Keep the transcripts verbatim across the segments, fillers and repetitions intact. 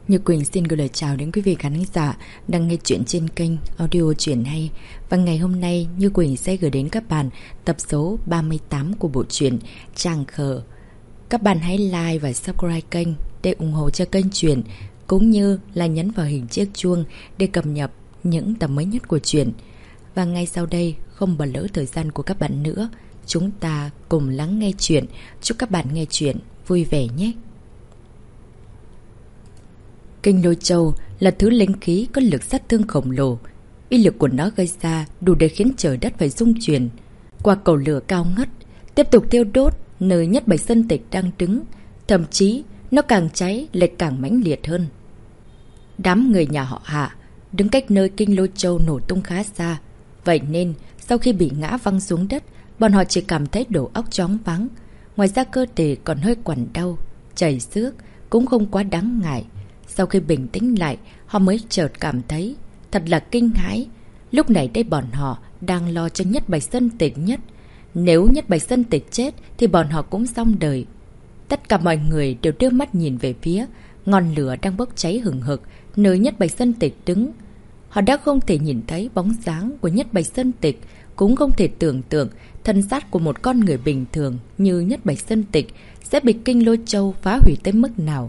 Như Quỳnh xin gửi lời chào đến quý vị khán giả đang nghe chuyện trên kênh Audio Chuyện Hay. Và ngày hôm nay Như Quỳnh sẽ gửi đến các bạn tập số ba mươi tám của bộ truyện Tràng Khờ. Các bạn hãy like và subscribe kênh để ủng hộ cho kênh truyện, cũng như là nhấn vào hình chiếc chuông để cập nhật những tập mới nhất của truyện. Và ngay sau đây, không bỏ lỡ thời gian của các bạn nữa, chúng ta cùng lắng nghe chuyện. Chúc các bạn nghe chuyện vui vẻ nhé. Kinh Lôi Châu là thứ linh khí có lực sát thương khổng lồ. Uy lực của nó gây ra đủ để khiến trời đất phải rung chuyển. Qua cầu lửa cao ngất, tiếp tục thiêu đốt nơi Nhất Bạch Sơn Tịch đang đứng. Thậm chí nó càng cháy lại càng mãnh liệt hơn. Đám người nhà họ Hạ đứng cách nơi Kinh Lôi Châu nổ tung khá xa. Vậy nên sau khi bị ngã văng xuống đất, bọn họ chỉ cảm thấy đầu óc choáng váng. Ngoài ra cơ thể còn hơi quặn đau, chảy xước cũng không quá đáng ngại. Sau khi bình tĩnh lại, họ mới chợt cảm thấy thật là kinh hãi. Lúc này đây bọn họ đang lo cho Nhất Bạch Sơn Tịch nhất. Nếu Nhất Bạch Sơn Tịch chết thì bọn họ cũng xong đời. Tất cả mọi người đều đưa mắt nhìn về phía ngọn lửa đang bốc cháy hừng hực nơi Nhất Bạch Sơn Tịch đứng. Họ đã không thể nhìn thấy bóng dáng của Nhất Bạch Sơn Tịch, cũng không thể tưởng tượng thân xác của một con người bình thường như Nhất Bạch Sơn Tịch sẽ bị Kinh Lôi Châu phá hủy tới mức nào.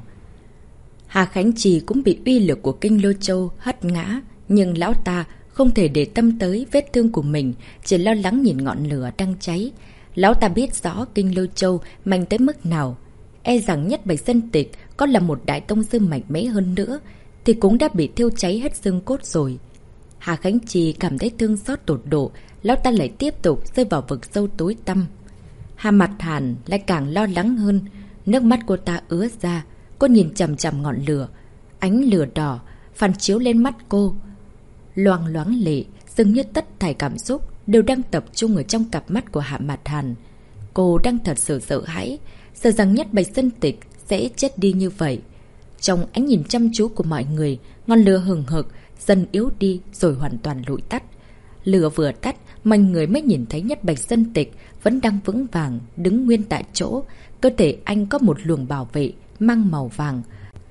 Hà Khánh Trì cũng bị uy lực của Kinh Lôi Châu hất ngã, nhưng lão ta không thể để tâm tới vết thương của mình, chỉ lo lắng nhìn ngọn lửa đang cháy. Lão ta biết rõ Kinh Lôi Châu mạnh tới mức nào. E rằng Nhất Bạch Sơn Tịch có là một đại tông sư mạnh mẽ hơn nữa thì cũng đã bị thiêu cháy hết xương cốt rồi. Hà Khánh Trì cảm thấy thương xót tột độ, lão ta lại tiếp tục rơi vào vực sâu tối tăm. Hà Mặt Hàn lại càng lo lắng hơn, nước mắt cô ta ứa ra. Cô nhìn chằm chằm ngọn lửa, ánh lửa đỏ phản chiếu lên mắt cô. Loang loáng lệ, dường như tất thảy cảm xúc đều đang tập trung ở trong cặp mắt của Hạ Mạt Hàn. Cô đang thật sự sợ hãi, sợ rằng Nhất Bạch Sơn Tịch sẽ chết đi như vậy. Trong ánh nhìn chăm chú của mọi người, ngọn lửa hừng hực dần yếu đi rồi hoàn toàn lụi tắt. Lửa vừa tắt, mọi người mới nhìn thấy Nhất Bạch Sơn Tịch vẫn đang vững vàng đứng nguyên tại chỗ. Cơ thể anh có một luồng bảo vệ mang màu vàng.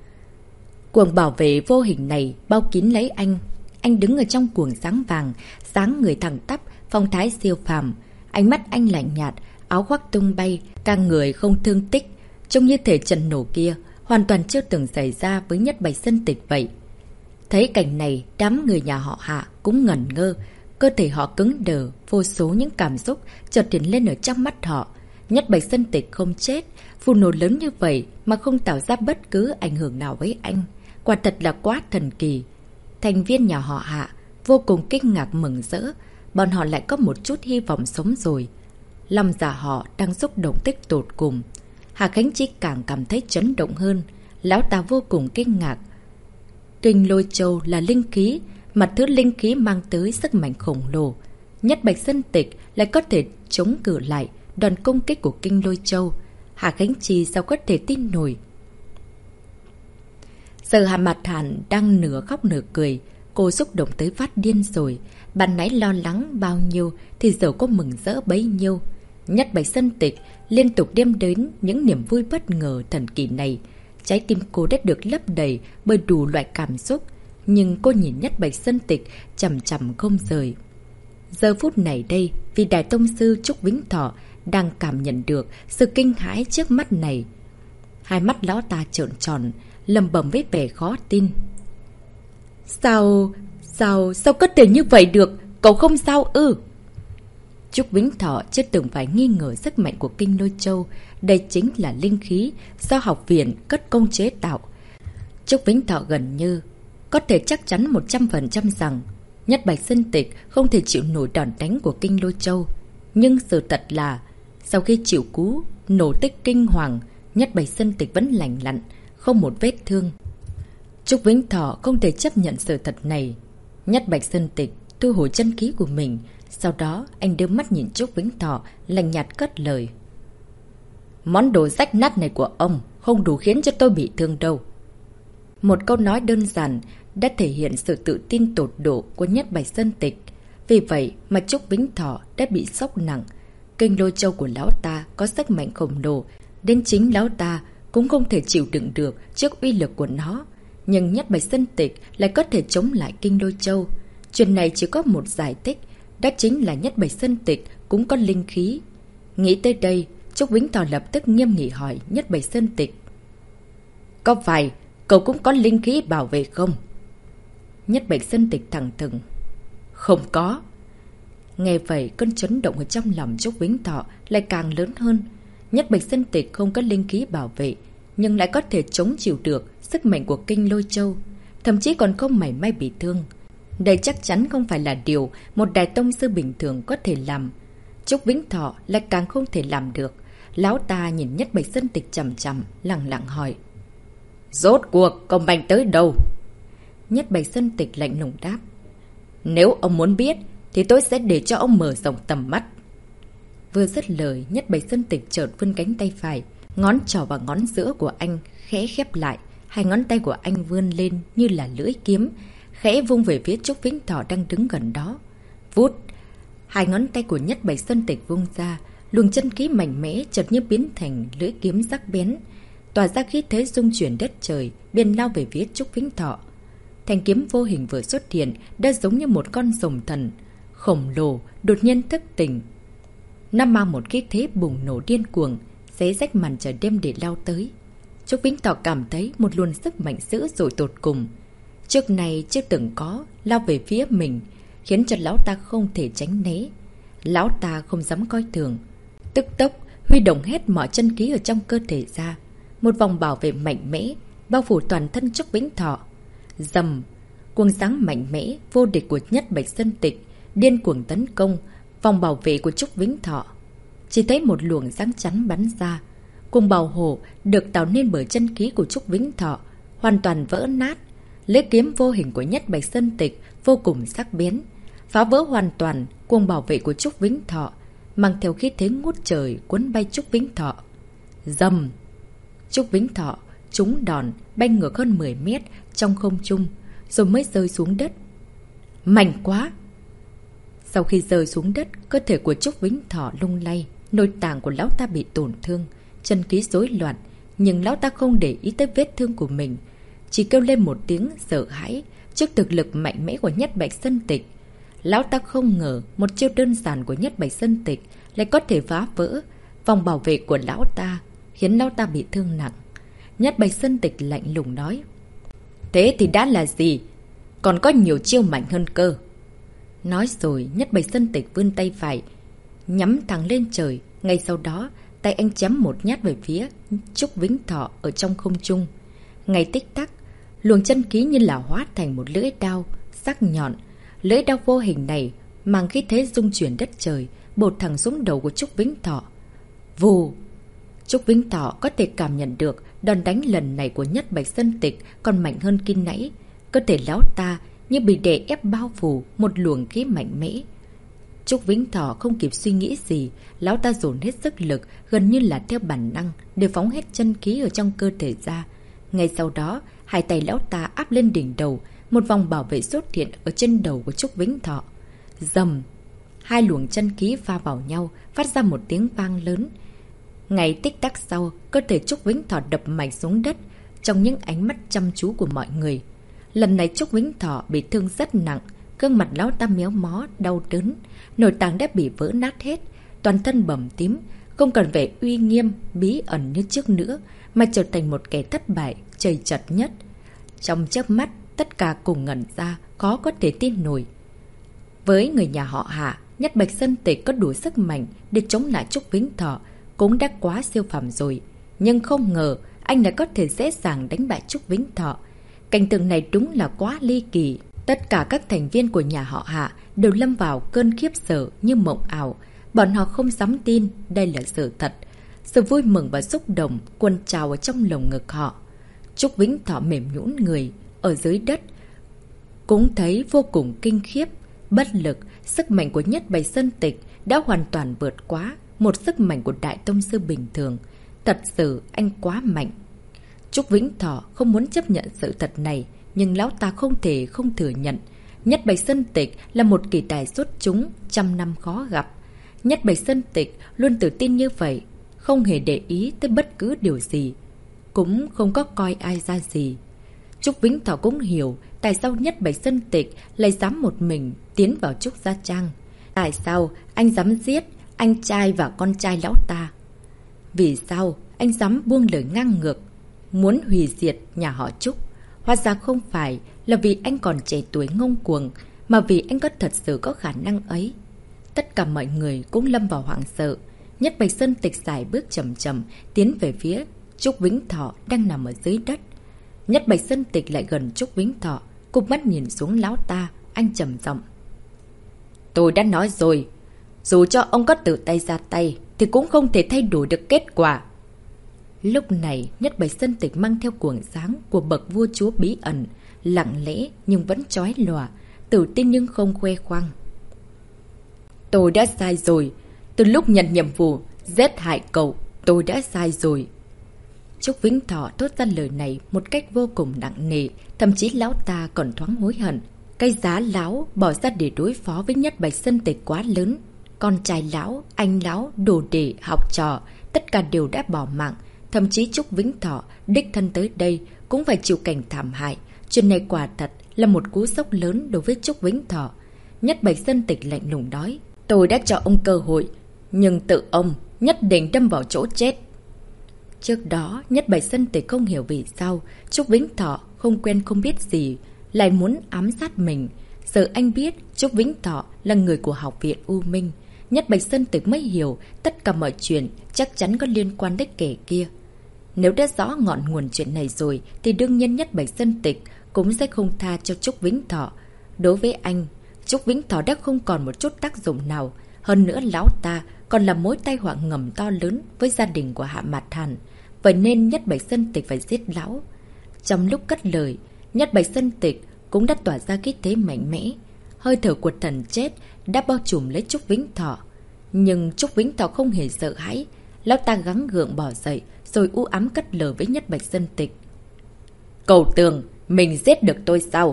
Cuồng bảo vệ vô hình này bao kín lấy anh. Anh đứng ở trong cuồng sáng vàng, dáng người thẳng tắp, phong thái siêu phàm. Ánh mắt anh lạnh nhạt, áo khoác tung bay, cả người không thương tích, trông như thể trận nổ kia hoàn toàn chưa từng xảy ra với Nhất Bạch Sơn Tịch vậy. Thấy cảnh này, đám người nhà họ Hạ cũng ngẩn ngơ, cơ thể họ cứng đờ, vô số những cảm xúc chợt hiện lên ở trong mắt họ. Nhất Bạch Sơn Tịch không chết, vụ nổ lớn như vậy mà không tạo ra bất cứ ảnh hưởng nào với anh. Quả thật là quá thần kỳ. Thành viên nhà họ Hạ vô cùng kinh ngạc mừng rỡ, bọn họ lại có một chút hy vọng sống rồi. Lòng dạ họ đang xúc động tích tột cùng. Hà Khánh Chi càng cảm thấy chấn động hơn. Lão ta vô cùng kinh ngạc. Kinh Lôi Châu là linh khí, mà thứ linh khí mang tới sức mạnh khổng lồ. Nhất Bạch Sơn Tịch lại có thể chống cự lại đòn công kích của Kinh Lôi Châu. Hà Khánh Chi sao có thể tin nổi. Giờ Hà Mạt Hàn đang nửa khóc nửa cười. Cô xúc động tới phát điên rồi. Ban nãy lo lắng bao nhiêu thì giờ cô mừng rỡ bấy nhiêu. Nhất Bạch Sơn Tịch liên tục đem đến những niềm vui bất ngờ thần kỳ này. Trái tim cô đã được lấp đầy bởi đủ loại cảm xúc. Nhưng cô nhìn Nhất Bạch Sơn Tịch chằm chằm không rời. Giờ phút này đây, vì Đại Tông Sư Trúc Vĩnh Thọ đang cảm nhận được sự kinh hãi trước mắt này. Hai mắt lão ta trợn tròn, lầm bầm với vẻ khó tin. Sao, sao, sao có thể như vậy được? Cậu không sao ư? Trúc Vĩnh Thọ chưa từng phải nghi ngờ sức mạnh của Kinh Lôi Châu. Đây chính là linh khí do học viện cất công chế tạo. Trúc Vĩnh Thọ gần như có thể chắc chắn một trăm phần trăm rằng Nhất Bạch Sơn Tịch không thể chịu nổi đòn đánh của Kinh Lôi Châu. Nhưng sự thật là sau khi chịu cú nổ tích kinh hoàng, Nhất Bạch Sơn Tịch vẫn lành lặn, không một vết thương. Trúc Vĩnh Thọ không thể chấp nhận sự thật này. Nhất Bạch Sơn Tịch thu hồi chân khí của mình. Sau đó anh đưa mắt nhìn Trúc Vĩnh Thọ, lạnh nhạt cất lời. Món đồ rách nát này của ông không đủ khiến cho tôi bị thương đâu. Một câu nói đơn giản đã thể hiện sự tự tin tột độ của Nhất Bạch Sơn Tịch. Vì vậy mà Trúc Vĩnh Thọ đã bị sốc nặng. Kinh Lôi Châu của lão ta có sức mạnh khổng lồ, đến chính lão ta cũng không thể chịu đựng được trước uy lực của nó. Nhưng Nhất Bạch Sơn Tịch lại có thể chống lại Kinh Lôi Châu. Chuyện này chỉ có một giải thích, đó chính là Nhất Bạch Sơn Tịch cũng có linh khí. Nghĩ tới đây, Trúc Vĩnh Thọ lập tức nghiêm nghị hỏi Nhất Bạch Sơn Tịch. Có phải cậu cũng có linh khí bảo vệ không? Nhất Bạch Sơn Tịch thẳng thừng. Không có. Nghe vậy, cơn chấn động ở trong lòng Trúc Vĩnh Thọ lại càng lớn hơn. Nhất Bạch Sơn Tịch không có linh khí bảo vệ, nhưng lại có thể chống chịu được sức mạnh của Kinh Lôi Châu, thậm chí còn không mảy may bị thương. Đây chắc chắn không phải là điều một đại tông sư bình thường có thể làm. Trúc Vĩnh Thọ lại càng không thể làm được. Lão ta nhìn Nhất Bạch Sơn Tịch chằm chằm, lặng lặng hỏi. Rốt cuộc, cậu mạnh tới đâu? Nhất Bạch Sơn Tịch lạnh lùng đáp. Nếu ông muốn biết, thì tôi sẽ để cho ông mở rộng tầm mắt. Vừa dứt lời, Nhất Bạch Sơn Tịch chợt vươn cánh tay phải, ngón trỏ và ngón giữa của anh khẽ khép lại, hai ngón tay của anh vươn lên như là lưỡi kiếm, khẽ vung về phía Trúc Vĩnh Thọ đang đứng gần đó. Vút, hai ngón tay của Nhất Bạch Sơn Tịch vung ra, luồng chân khí mạnh mẽ chợt như biến thành lưỡi kiếm sắc bén, tỏa ra khí thế rung chuyển đất trời, biên lao về phía Trúc Vĩnh Thọ. Thanh kiếm vô hình vừa xuất hiện đã giống như một con rồng thần khổng lồ đột nhiên thức tỉnh. Nó mang một khí thế bùng nổ điên cuồng, xé rách màn trời đêm để lao tới. Trúc Vĩnh Thọ cảm thấy một luồng sức mạnh dữ dội tột cùng, trước này chưa từng có, lao về phía mình, khiến cho lão ta không thể tránh né. Lão ta không dám coi thường, tức tốc huy động hết mọi chân khí ở trong cơ thể ra, một vòng bảo vệ mạnh mẽ bao phủ toàn thân Trúc Vĩnh Thọ. Dầm, cuồng sáng mạnh mẽ vô địch của Nhất Bạch Sơn Tịch điên cuồng tấn công vòng bảo vệ của Trúc Vĩnh Thọ. Chỉ thấy một luồng sáng chắn bắn ra, cuồng bảo hộ được tạo nên bởi chân khí của Trúc Vĩnh Thọ hoàn toàn vỡ nát. Lưỡi kiếm vô hình của Nhất Bạch Sơn Tịch vô cùng sắc bén, phá vỡ hoàn toàn cuồng bảo vệ của Trúc Vĩnh Thọ, mang theo khí thế ngút trời cuốn bay Trúc Vĩnh Thọ. Dầm, Trúc Vĩnh Thọ trúng đòn bay ngược hơn mười mét trong không trung, rồi mới rơi xuống đất. Mạnh quá! Sau khi rơi xuống đất, cơ thể của Trúc Vĩnh Thọ lung lay, nội tạng của lão ta bị tổn thương, chân khí rối loạn, nhưng lão ta không để ý tới vết thương của mình, chỉ kêu lên một tiếng sợ hãi trước thực lực mạnh mẽ của Nhất Bạch Sơn Tịch. Lão ta không ngờ một chiêu đơn giản của Nhất Bạch Sơn Tịch lại có thể phá vỡ vòng bảo vệ của lão ta, khiến lão ta bị thương nặng. Nhất Bạch Sơn Tịch lạnh lùng nói. Thế thì đã là gì? Còn có nhiều chiêu mạnh hơn cơ. Nói rồi, Nhất Bạch Sơn Tịch vươn tay phải, nhắm thẳng lên trời. Ngay sau đó, tay anh chém một nhát về phía Trúc Vĩnh Thọ ở trong không trung. Ngay tích tắc, luồng chân khí như là hóa thành một lưỡi đao sắc nhọn. Lưỡi đao vô hình này mang khí thế rung chuyển đất trời, bột thẳng xuống đầu của Trúc Vĩnh Thọ. Vù! Trúc Vĩnh Thọ có thể cảm nhận được đòn đánh lần này của Nhất Bạch Sơn Tịch còn mạnh hơn khi nãy. Cơ thể lão ta như bị đè ép bao phủ một luồng khí mạnh mẽ. Trúc Vĩnh Thọ không kịp suy nghĩ gì, lão ta dồn hết sức lực, gần như là theo bản năng để phóng hết chân khí ở trong cơ thể ra. Ngay sau đó, hai tay lão ta áp lên đỉnh đầu, một vòng bảo vệ xuất hiện ở trên đầu của Trúc Vĩnh Thọ. Dầm! Hai luồng chân khí va vào nhau, phát ra một tiếng vang lớn. Ngay tích tắc sau, cơ thể Trúc Vĩnh Thọ đập mạnh xuống đất trong những ánh mắt chăm chú của mọi người. Lần này Trúc Vĩnh Thọ bị thương rất nặng, gương mặt lão ta méo mó, đau đớn, nội tạng đã bị vỡ nát hết, toàn thân bầm tím, không còn vẻ uy nghiêm, bí ẩn như trước nữa, mà trở thành một kẻ thất bại, chầy chật nhất. Trong chớp mắt, tất cả cùng ngẩn ra, khó có thể tin nổi. Với người nhà họ Hạ, Nhất Bạch Sơn Tịch có đủ sức mạnh để chống lại Trúc Vĩnh Thọ cũng đã quá siêu phàm rồi. Nhưng không ngờ anh lại có thể dễ dàng đánh bại Trúc Vĩnh Thọ. Cảnh tượng này đúng là quá ly kỳ. Tất cả các thành viên của nhà họ Hạ đều lâm vào cơn khiếp sợ như mộng ảo. Bọn họ không dám tin đây là sự thật. Sự vui mừng và xúc động cuồn trào ở trong lồng ngực họ. Trúc Vĩnh Thọ mềm nhũn người ở dưới đất, cũng thấy vô cùng kinh khiếp, bất lực. Sức mạnh của Nhất Bạch Sơn Tịch đã hoàn toàn vượt quá một sức mạnh của Đại Tông Sư bình thường. Thật sự anh quá mạnh. Trúc Vĩnh Thọ không muốn chấp nhận sự thật này, nhưng lão ta không thể không thừa nhận. Nhất Bạch Sơn Tịch là một kỳ tài xuất chúng, trăm năm khó gặp. Nhất Bạch Sơn Tịch luôn tự tin như vậy, không hề để ý tới bất cứ điều gì, cũng không có coi ai ra gì. Trúc Vĩnh Thọ cũng hiểu tại sao Nhất Bạch Sơn Tịch lại dám một mình tiến vào Trúc Gia Trang. Tại sao anh dám giết anh trai và con trai lão ta? Vì sao anh dám buông lời ngang ngược, muốn hủy diệt nhà họ Trúc? Hóa ra không phải là vì anh còn trẻ tuổi ngông cuồng, mà vì anh có thật sự có khả năng ấy. Tất cả mọi người cũng lâm vào hoảng sợ. Nhất Bạch Sơn Tịch xài bước chậm chậm tiến về phía Trúc Vĩnh Thọ đang nằm ở dưới đất. Nhất Bạch Sơn Tịch lại gần Trúc Vĩnh Thọ, cụp mắt nhìn xuống lão ta, anh trầm giọng. Tôi đã nói rồi, dù cho ông có tự tay ra tay thì cũng không thể thay đổi được kết quả. Lúc này Nhất Bạch Sơn Tịch mang theo cuồng sáng của bậc vua chúa bí ẩn, lặng lẽ nhưng vẫn chói lòa, tự tin nhưng không khoe khoang. Tôi đã sai rồi, từ lúc nhận nhiệm vụ giết hại cậu, tôi đã sai rồi. Trúc Vĩnh Thọ thốt ra lời này một cách vô cùng nặng nề, thậm chí lão ta còn thoáng hối hận. Cái giá lão bỏ ra để đối phó với Nhất Bạch Sơn Tịch quá lớn. Con trai lão, anh lão, đồ đệ, học trò, tất cả đều đã bỏ mạng. Thậm chí Trúc Vĩnh Thọ đích thân tới đây cũng phải chịu cảnh thảm hại. Chuyện này quả thật là một cú sốc lớn đối với Trúc Vĩnh Thọ. Nhất Bạch Sơn Tịch lạnh lùng nói, tôi đã cho ông cơ hội, nhưng tự ông nhất định đâm vào chỗ chết. Trước đó, Nhất Bạch Sơn Tịch không hiểu vì sao Trúc Vĩnh Thọ không quen không biết gì lại muốn ám sát mình. Giờ anh biết Trúc Vĩnh Thọ là người của Học viện U Minh. Nhất Bạch Sơn Tịch mới hiểu tất cả mọi chuyện chắc chắn có liên quan đến kẻ kia. Nếu đã rõ ngọn nguồn chuyện này rồi thì đương nhiên Nhất Bạch Sơn Tịch cũng sẽ không tha cho Trúc Vĩnh Thọ. Đối với anh, Trúc Vĩnh Thọ đã không còn một chút tác dụng nào. Hơn nữa lão ta còn là mối tai họa ngầm to lớn với gia đình của Hạ Mạt Hàn. Vậy nên Nhất Bạch Sơn Tịch phải giết lão. Trong lúc cất lời, Nhất Bạch Sơn Tịch cũng đã tỏa ra khí thế mạnh mẽ. Hơi thở của thần chết đã bao trùm lấy Trúc Vĩnh Thọ. Nhưng Trúc Vĩnh Thọ không hề sợ hãi. Lão ta gắng gượng bỏ dậy rồi u ám cất lời với Nhất Bạch Sơn Tịch. Cậu tưởng mình giết được tôi sao?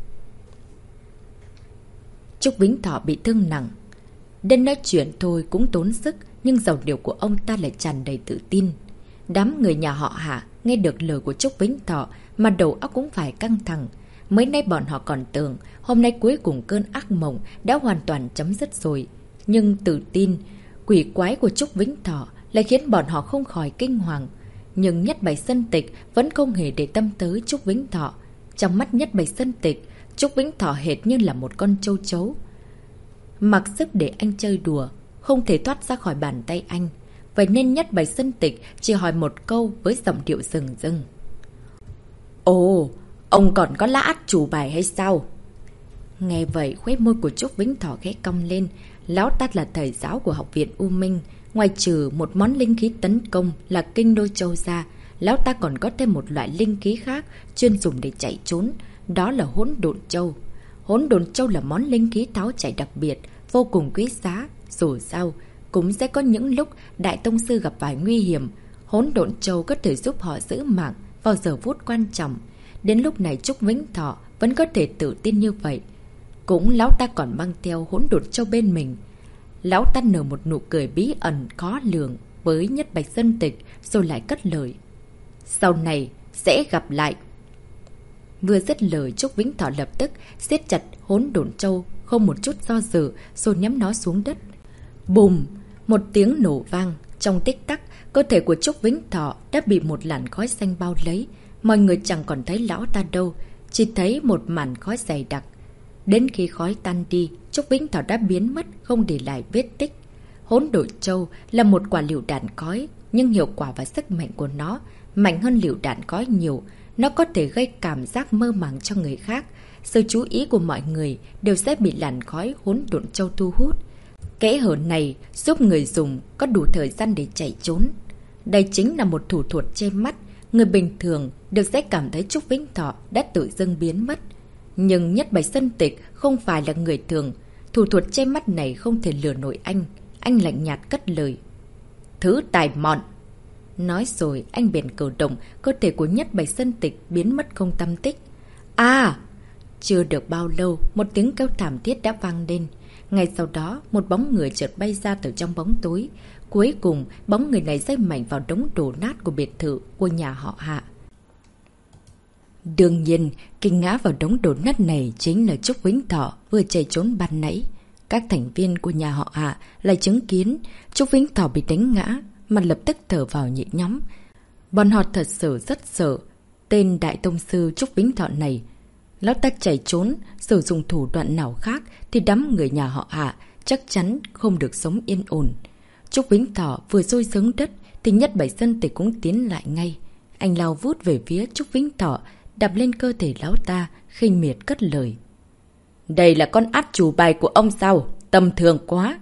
Trúc Vĩnh Thọ bị thương nặng. Đến nói chuyện thôi cũng tốn sức, nhưng giọng điệu của ông ta lại tràn đầy tự tin. Đám người nhà họ Hạ nghe được lời của Trúc Vĩnh Thọ mà đầu óc cũng phải căng thẳng. Mấy nay bọn họ còn tưởng hôm nay cuối cùng cơn ác mộng đã hoàn toàn chấm dứt rồi. Nhưng tự tin, quỷ quái của Trúc Vĩnh Thọ lại khiến bọn họ không khỏi kinh hoàng. Nhưng Nhất Bạch Sơn Tịch vẫn không hề để tâm tới Trúc Vĩnh Thọ. Trong mắt Nhất Bạch Sơn Tịch, Trúc Vĩnh Thọ hệt như là một con châu chấu. Mặc sức để anh chơi đùa, không thể thoát ra khỏi bàn tay anh. Vậy nên Nhất Bạch Sơn Tịch chỉ hỏi một câu với giọng điệu rừng rưng. Ồ, ông còn có lá át chủ bài hay sao? Nghe vậy, khóe môi của Trúc Vĩnh Thọ khẽ cong lên. Lão ta là thầy giáo của Học viện U Minh. Ngoài trừ một món linh khí tấn công là kinh đôi châu ra, lão ta còn có thêm một loại linh khí khác chuyên dùng để chạy trốn. Đó là hỗn độn châu. Hỗn độn châu là món linh khí tháo chạy đặc biệt, vô cùng quý giá. Dù sao, cũng sẽ có những lúc Đại Tông Sư gặp phải nguy hiểm. Hỗn độn châu có thể giúp họ giữ mạng vào giờ phút quan trọng. Đến lúc này Trúc Vĩnh Thọ vẫn có thể tự tin như vậy. Cũng lão ta còn mang theo hỗn độn châu bên mình. Lão ta nở một nụ cười bí ẩn khó lường với Nhất Bạch Sơn Tịch rồi lại cất lời. Sau này sẽ gặp lại. Vừa dứt lời, Trúc Vĩnh Thọ lập tức siết chặt hỗn độn châu, không một chút do dự rồi ném nó xuống đất. Bùm! Một tiếng nổ vang. Trong tích tắc, cơ thể của Trúc Vĩnh Thọ đã bị một làn khói xanh bao lấy. Mọi người chẳng còn thấy lão ta đâu, chỉ thấy một màn khói dày đặc. Đến khi khói tan đi, Trúc Vĩnh Thọ đã biến mất, không để lại vết tích. Hỗn độn châu là một quả lựu đạn khói, nhưng hiệu quả và sức mạnh của nó mạnh hơn lựu đạn khói nhiều. Nó có thể gây cảm giác mơ màng cho người khác. Sự chú ý của mọi người đều sẽ bị làn khói hỗn độn châu thu hút. Kẽ hở này giúp người dùng có đủ thời gian để chạy trốn. Đây chính là một thủ thuật che mắt. Người bình thường được sẽ cảm thấy Trúc Vĩnh Thọ đã tự dưng biến mất. Nhưng Nhất Bạch Sơn Tịch không phải là người thường. Thủ thuật che mắt này không thể lừa nổi anh. Anh lạnh nhạt cất lời. Thứ tài mọn. Nói rồi anh bèn cử động, cơ thể của Nhất Bạch Sơn Tịch biến mất không tâm tích. À! Chưa được bao lâu, một tiếng kêu thảm thiết đã vang lên. Ngay sau đó, một bóng người chợt bay ra từ trong bóng tối. Cuối cùng, bóng người này rơi mạnh vào đống đổ nát của biệt thự của nhà họ Hạ. Đương nhiên, kinh ngã vào đống đổ nát này chính là Trúc Vĩnh Thọ vừa chạy trốn ban nãy. Các thành viên của nhà họ Hạ lại chứng kiến Trúc Vĩnh Thọ bị đánh ngã, mà lập tức thở vào nhẹ nhõm. Bọn họ thật sự rất sợ tên Đại Tông Sư Trúc Vĩnh Thọ này. Lão ta chạy trốn, sử dụng thủ đoạn nào khác thì đám người nhà họ Hạ chắc chắn không được sống yên ổn. Trúc Vĩnh Thọ vừa rơi xuống đất thì Nhất Bạch Sơn Tịch cũng tiến lại ngay. Anh lao vút về phía Trúc Vĩnh Thọ, đập lên cơ thể lão ta, khinh miệt cất lời. Đây là con át chủ bài của ông sao? Tầm thường quá!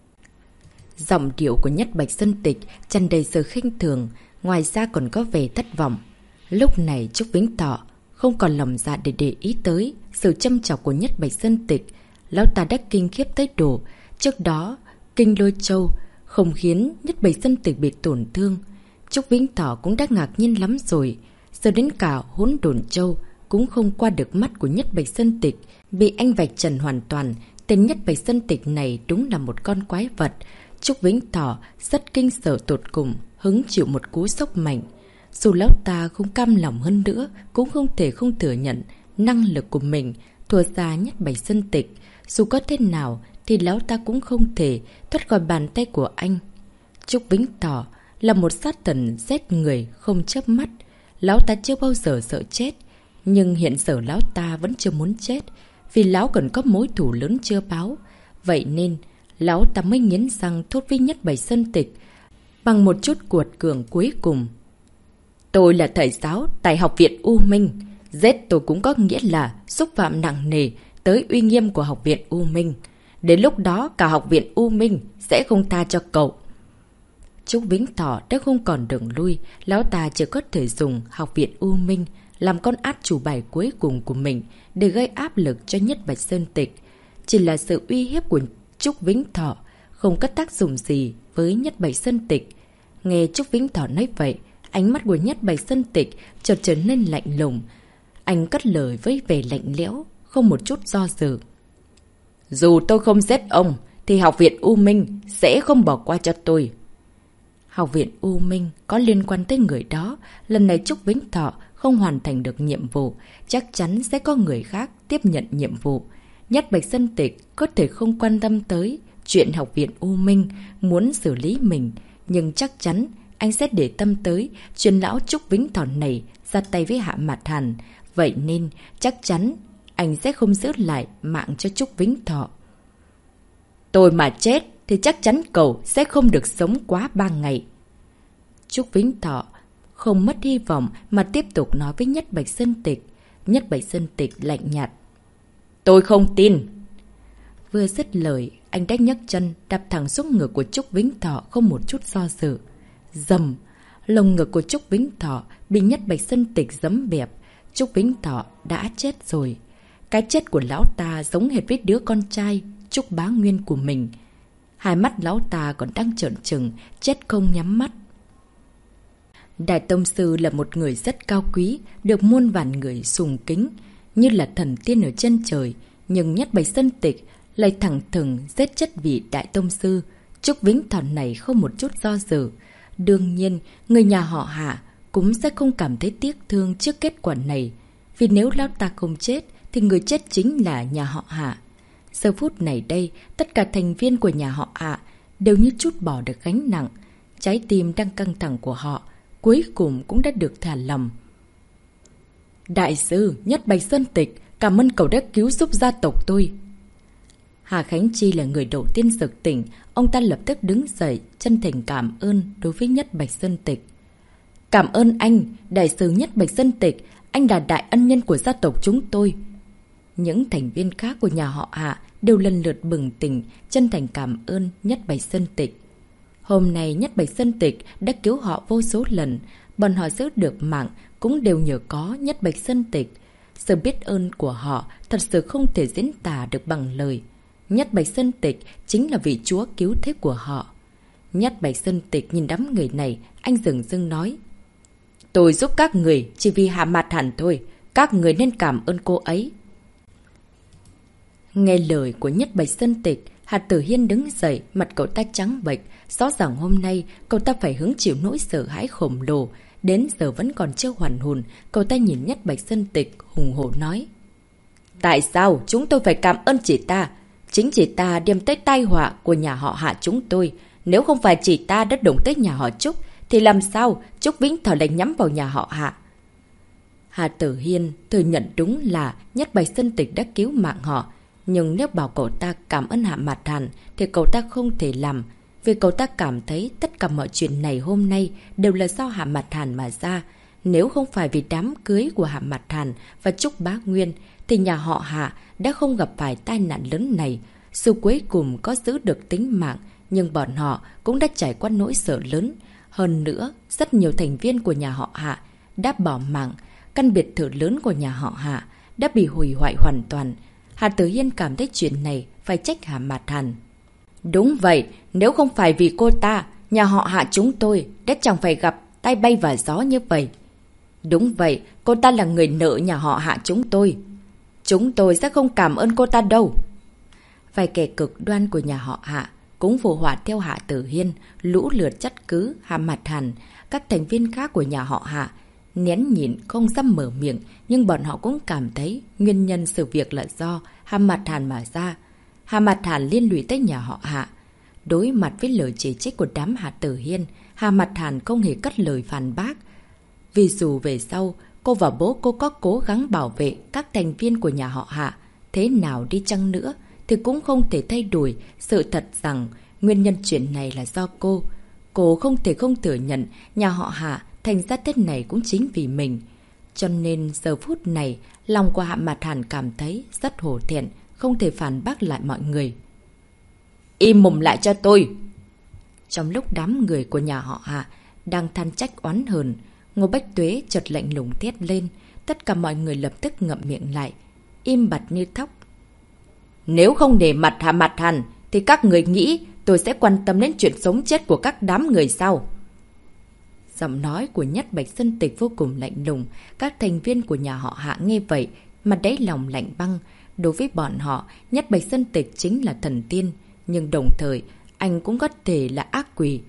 Giọng điệu của Nhất Bạch Sơn Tịch tràn đầy sự khinh thường, ngoài ra còn có vẻ thất vọng. Lúc này Trúc Vĩnh Thọ không còn lòng dạ để để ý tới sự châm chọc của Nhất Bạch Sơn Tịch. Lão ta đã kinh khiếp tới độ. Trước đó, Kinh Lôi Châu không khiến Nhất Bạch Sơn Tịch bị tổn thương. Trúc Vĩnh Thọ cũng đã ngạc nhiên lắm rồi. Giờ đến cả Hỗn Độn Châu cũng không qua được mắt của Nhất Bạch Sơn Tịch. Bị anh vạch trần hoàn toàn. Tên Nhất Bạch Sơn Tịch này đúng là một con quái vật. Trúc Vĩnh Thọ rất kinh sợ tột cùng, hứng chịu một cú sốc mạnh. Dù lão ta không cam lòng hơn nữa, cũng không thể không thừa nhận năng lực của mình thua xa Nhất Bạch Sơn Tịch. Dù có thế nào thì lão ta cũng không thể thoát khỏi bàn tay của anh. Trúc Vĩnh Thọ là một sát thần giết người không chớp mắt. Lão ta chưa bao giờ sợ chết, nhưng hiện giờ lão ta vẫn chưa muốn chết, vì lão còn có mối thù lớn chưa báo. Vậy nên lão ta mới nghiến răng thốt với Nhất Bạch Sơn Tịch bằng một chút cuột cường cuối cùng. Tôi là thầy giáo tại Học viện U Minh. Giết tôi cũng có nghĩa là xúc phạm nặng nề tới uy nghiêm của Học viện U Minh. Đến lúc đó cả Học viện U Minh sẽ không tha cho cậu. Trúc Vĩnh Thọ đã không còn đường lui. Lão ta chỉ có thể dùng Học viện U Minh làm con át chủ bài cuối cùng của mình để gây áp lực cho Nhất Bạch Sơn Tịch. Chỉ là sự uy hiếp của Trúc Vĩnh Thọ không có tác dụng gì với Nhất Bạch Sơn Tịch. Nghe Trúc Vĩnh Thọ nói vậy, ánh mắt của Nhất Bạch Sơn Tịch chợt trở nên lạnh lùng. Anh cất lời với vẻ lạnh lẽo, không một chút do dự. Dù tôi không giết ông, thì Học viện U Minh sẽ không bỏ qua cho tôi. Học viện U Minh có liên quan tới người đó. Lần này Trúc Vĩnh Thọ không hoàn thành được nhiệm vụ, chắc chắn sẽ có người khác tiếp nhận nhiệm vụ. Nhất Bạch Sơn Tịch có thể không quan tâm tới chuyện Học viện U Minh muốn xử lý mình, nhưng chắc chắn anh sẽ để tâm tới chuyện lão Trúc Vĩnh Thọ này ra tay với Hạ Mạt Hàn. Vậy nên chắc chắn anh sẽ không giữ lại mạng cho Trúc Vĩnh Thọ. Tôi mà chết thì chắc chắn cậu sẽ không được sống quá ba ngày. Trúc Vĩnh Thọ không mất hy vọng mà tiếp tục nói với Nhất Bạch Sơn Tịch. Nhất Bạch Sơn Tịch lạnh nhạt. Tôi không tin. Vừa dứt lời, anh đã nhấc chân đạp thẳng xuống ngực của Trúc Vĩnh Thọ không một chút do dự. Dầm! Lồng ngực của Trúc Vĩnh Thọ bị Nhất Bạch Sơn Tịch giẫm bẹp. Trúc Vĩnh Thọ đã chết rồi. Cái chết của lão ta giống hệt với đứa con trai Trúc Bá Nguyên của mình. Hai mắt lão ta còn đang trợn trừng, chết không nhắm mắt. Đại Tông Sư là một người rất cao quý, được muôn vàn người sùng kính, như là thần tiên ở trên trời. Nhưng Nhất Bạch Sơn Tịch lại thẳng thừng giết chết vị Đại Tông Sư. Trúc Vĩnh Thọ này không một chút do dự. Đương nhiên, người nhà họ Hạ cũng sẽ không cảm thấy tiếc thương trước kết quả này. Vì nếu lão ta không chết, thì người chết chính là nhà họ Hạ. Giờ phút này đây, tất cả thành viên của nhà họ Hạ đều như trút bỏ được gánh nặng. Trái tim đang căng thẳng của họ cuối cùng cũng đã được thả lỏng. Đại sư Nhất Bạch Sơn Tịch, cảm ơn cậu đã cứu giúp gia tộc tôi. Hà Khánh Chi là người đầu tiên giật tỉnh. Ông ta lập tức đứng dậy, chân thành cảm ơn đối với Nhất Bạch Sơn Tịch. Cảm ơn anh, đại sư Nhất Bạch Sơn Tịch. Anh là đại ân nhân của gia tộc chúng tôi. Những thành viên khác của nhà họ Hạ đều lần lượt bừng tỉnh, chân thành cảm ơn Nhất Bạch Sơn Tịch. Hôm nay Nhất Bạch Sơn Tịch đã cứu họ vô số lần. Bọn họ giữ được mạng cũng đều nhờ có Nhất Bạch Sơn Tịch. Sự biết ơn của họ thật sự không thể diễn tả được bằng lời. Nhất Bạch Sơn Tịch chính là vị chúa cứu thế của họ. Nhất Bạch Sơn Tịch nhìn đám người này, anh dừng dưng nói. Tôi giúp các người chỉ vì Hạ Mạt Hàn thôi. Các người nên cảm ơn cô ấy. Nghe lời của Nhất Bạch Sơn Tịch, Hạ Tử Hiên đứng dậy, mặt cậu ta trắng bệch. Rõ ràng hôm nay cậu ta phải hứng chịu nỗi sợ hãi khổng lồ. đến giờ vẫn còn chưa hoàn hồn, cậu ta nhìn Nhất Bạch Sơn Tịch hùng hổ nói. Tại sao chúng tôi phải cảm ơn chị ta? Chính chị ta đem tới tai họa của nhà họ Hạ chúng tôi. Nếu không phải chị ta đã đụng tới nhà họ Trúc, thì làm sao Trúc Vĩnh Thọ lại nhắm vào nhà họ Hạ? Hà Tử Hiên thừa nhận đúng là Nhất Bạch Sơn Tịch đã cứu mạng họ. Nhưng nếu bảo cậu ta cảm ơn Hạ Mạt Hàn thì cậu ta không thể làm. Vì cậu ta cảm thấy tất cả mọi chuyện này hôm nay đều là do Hạ Mạt Hàn mà ra. Nếu không phải vì đám cưới của Hạ Mạt Hàn và Trúc Bá Nguyên thì nhà họ Hạ đã không gặp phải tai nạn lớn này. Dù cuối cùng có giữ được tính mạng, nhưng bọn họ cũng đã trải qua nỗi sợ lớn. Hơn nữa, rất nhiều thành viên của nhà họ Hạ đã bỏ mạng. Căn biệt thự lớn của nhà họ Hạ đã bị hủy hoại hoàn toàn. Hà Tử Hiên cảm thấy chuyện này phải trách Hạ Mạt Hàn. Đúng vậy, nếu không phải vì cô ta, nhà họ Hạ chúng tôi đã chẳng phải gặp tay bay và gió như vậy. Đúng vậy, cô ta là người nợ nhà họ Hạ chúng tôi. Chúng tôi sẽ không cảm ơn cô ta đâu. Vài kẻ cực đoan của nhà họ Hạ cũng phù họa theo Hạ Tử Hiên, lũ lượt trách cứ Hạ Mạt Hàn. Các thành viên khác của nhà họ Hạ nén nhịn không dám mở miệng, nhưng bọn họ cũng cảm thấy nguyên nhân sự việc là do Hạ Mạt Hàn mà ra. Hạ Mạt Hàn liên lụy tới nhà họ Hạ. Đối mặt với lời chỉ trích của đám Hạ Tử Hiên, Hạ Mạt Hàn không hề cất lời phản bác. Vì dù về sau, cô và bố cô có cố gắng bảo vệ các thành viên của nhà họ Hạ, thế nào đi chăng nữa, thì cũng không thể thay đổi sự thật rằng nguyên nhân chuyện này là do cô. Cô không thể không thừa nhận nhà họ Hạ thành ra thế này cũng chính vì mình. Cho nên giờ phút này, lòng của Hạ Mạt Hàn cảm thấy rất hổ thẹn, không thể phản bác lại mọi người. Im mồm lại cho tôi! Trong lúc đám người của nhà họ Hạ đang than trách oán hờn, Ngô Bách Tuế chợt lạnh lùng thét lên. Tất cả mọi người lập tức ngậm miệng lại, im bặt như thóc. Nếu không để mặt Hạ Mạt Hàn, thì các người nghĩ tôi sẽ quan tâm đến chuyện sống chết của các đám người sao? Giọng nói của Nhất Bạch Sơn Tịch vô cùng lạnh lùng. Các thành viên của nhà họ Hạ nghe vậy, mặt đáy lòng lạnh băng. Đối với bọn họ, Nhất Bạch Sơn Tịch chính là thần tiên. Nhưng đồng thời, anh cũng có thể là ác quỷ.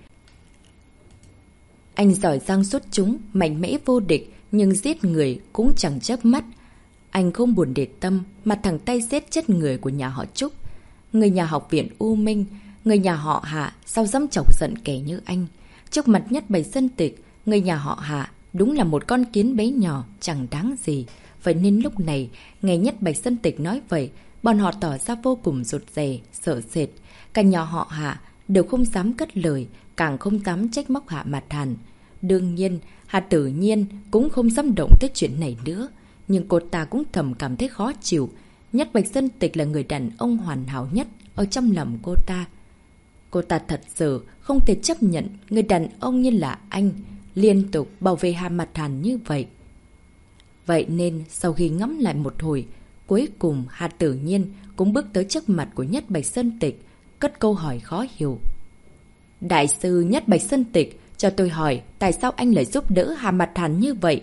Anh giỏi giang xuất chúng, mạnh mẽ vô địch, nhưng giết người cũng chẳng chớp mắt. Anh không buồn để tâm mà thẳng tay giết chết người của nhà họ Trúc. Người nhà học viện U Minh, người nhà họ Hạ sao dám chọc giận kẻ như anh. Trước mặt Nhất Bạch Sơn Tịch, người nhà họ Hạ đúng là một con kiến bé nhỏ, chẳng đáng gì. Vậy nên lúc này, nghe Nhất Bạch Sơn Tịch nói vậy, bọn họ tỏ ra vô cùng rụt rè, sợ sệt. Cả nhà họ Hạ đều không dám cất lời, càng không dám trách móc Hạ Mạt Hàn. Đương nhiên, Hạ Tử Nhiên cũng không dám động tới chuyện này nữa. Nhưng cô ta cũng thầm cảm thấy khó chịu. Nhất Bạch Sơn Tịch là người đàn ông hoàn hảo nhất ở trong lòng cô ta. Cô ta thật sự không thể chấp nhận người đàn ông như là anh liên tục bảo vệ Hạ Mạt Hàn như vậy. Vậy nên sau khi ngẫm lại một hồi, cuối cùng Hạ Tử Nhiên cũng bước tới trước mặt của Nhất Bạch Sơn Tịch, cất câu hỏi khó hiểu. Đại sư Nhất Bạch Sơn Tịch, cho tôi hỏi tại sao anh lại giúp đỡ Hạ Mạt Hàn như vậy?